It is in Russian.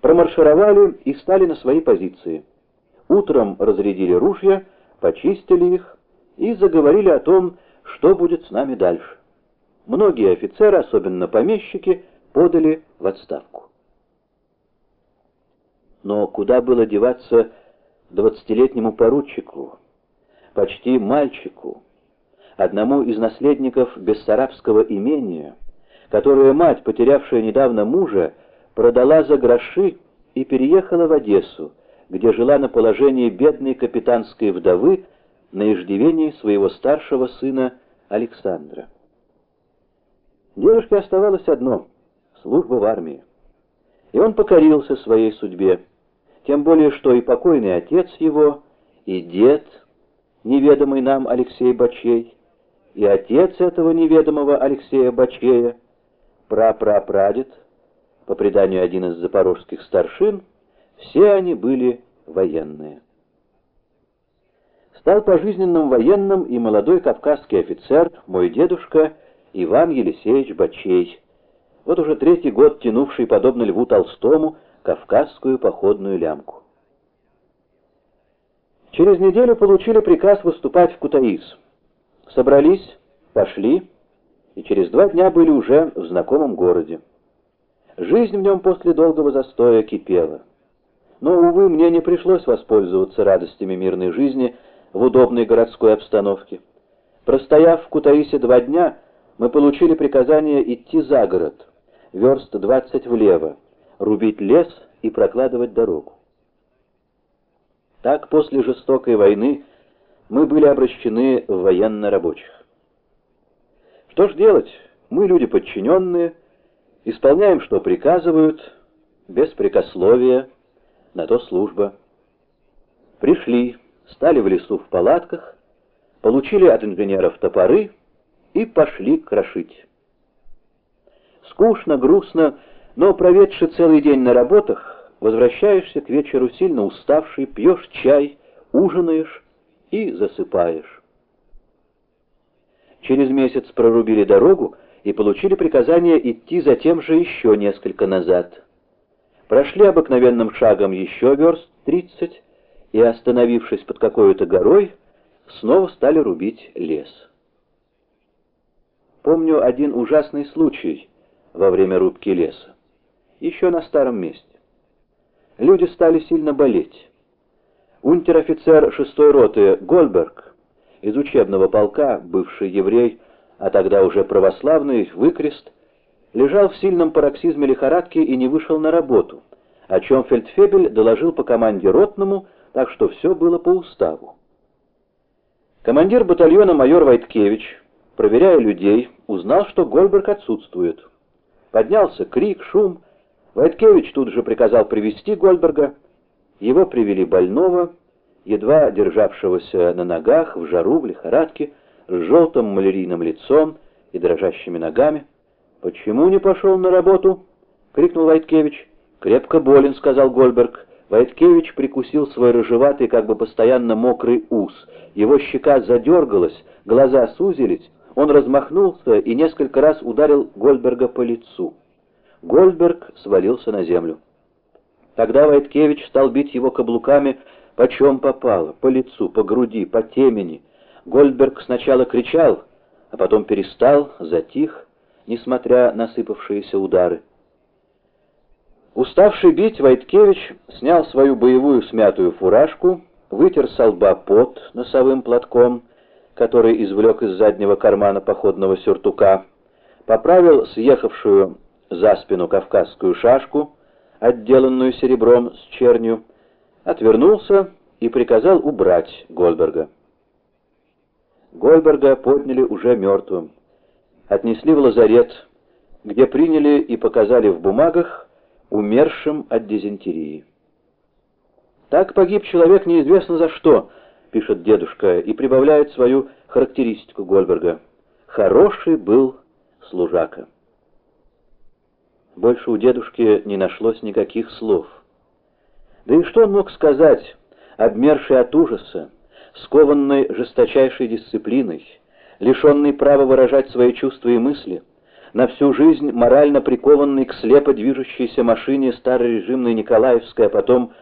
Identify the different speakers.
Speaker 1: промаршировали и стали на свои позиции. Утром разрядили ружья, почистили их и заговорили о том, что будет с нами дальше. Многие офицеры, особенно помещики, подали в отставку. Но куда было деваться 20-летнему поручику, почти мальчику, одному из наследников бессарабского имения, которое мать, потерявшая недавно мужа, продала за гроши и переехала в Одессу, где жила на положении бедной капитанской вдовы на иждивении своего старшего сына Александра. Девушке оставалось одно — служба в армии. И он покорился своей судьбе, тем более что и покойный отец его, и дед, неведомый нам Алексей Бачей, и отец этого неведомого Алексея Бачея, прапрапрадед, по преданию один из запорожских старшин, все они были военные. Стал пожизненным военным и молодой кавказский офицер, мой дедушка Иван Елисеевич Бачей, вот уже 3-й год тянувший, подобно Льву Толстому, кавказскую походную лямку. Через неделю получили приказ выступать в Кутаис. Собрались, пошли, и через 2 дня были уже в знакомом городе. Жизнь в нем после долгого застоя кипела. Но, увы, мне не пришлось воспользоваться радостями мирной жизни в удобной городской обстановке. Простояв в Кутаисе 2 дня, мы получили приказание идти за город, верст 20 влево, рубить лес и прокладывать дорогу. Так, после жестокой войны, мы были обращены в военно-рабочих. Что ж делать? Мы люди подчиненные, исполняем, что приказывают, беспрекословие, на то служба. Пришли, стали в лесу в палатках, получили от инженеров топоры и пошли крошить. Скучно, грустно, но, проведши целый день на работах, возвращаешься к вечеру сильно уставший, пьешь чай, ужинаешь и засыпаешь. Через месяц прорубили дорогу и получили приказание идти затем же еще несколько назад. Прошли обыкновенным шагом еще верст 30 и, остановившись под какой-то горой, снова стали рубить лес. Помню один ужасный случай во время рубки леса, еще на старом месте. Люди стали сильно болеть. Унтер-офицер 6-й роты Гольберг из учебного полка, бывший еврей, а тогда уже православный, выкрест, лежал в сильном пароксизме лихорадки и не вышел на работу, о чем фельдфебель доложил по команде ротному, так что все было по уставу. Командир батальона майор Войткевич, проверяя людей, узнал, что Гольберг отсутствует. Поднялся крик, шум. Войткевич тут же приказал привести Гольберга. Его привели больного, едва державшегося на ногах, в жару, в лихорадке, с желтым малярийным лицом и дрожащими ногами. «Почему не пошел на работу?» — крикнул Войткевич. «Крепко болен», — сказал Гольберг. Войткевич прикусил свой рыжеватый, как бы постоянно мокрый ус. Его щека задергалась, глаза сузились. Он размахнулся и несколько раз ударил Гольберга по лицу. Гольберг свалился на землю. Тогда Войткевич стал бить его каблуками, почем попало, по лицу, по груди, по темени. Гольберг сначала кричал, а потом перестал, затих, несмотря на сыпавшиеся удары. Уставший бить, Войткевич снял свою боевую смятую фуражку, вытер со лба пот носовым платком, который извлек из заднего кармана походного сюртука, поправил съехавшую за спину кавказскую шашку, отделанную серебром с чернью, отвернулся и приказал убрать Гольберга. Гольберга подняли уже мертвым, отнесли в лазарет, где приняли и показали в бумагах умершим от дизентерии. «Так погиб человек неизвестно за что», — пишет дедушка и прибавляет свою характеристику Гольберга. «Хороший был служака». Больше у дедушки не нашлось никаких слов. Да и что он мог сказать, обмерший от ужаса, скованный жесточайшей дисциплиной, лишенный права выражать свои чувства и мысли, на всю жизнь морально прикованный к слепо движущейся машине старорежимной Николаевской, а потом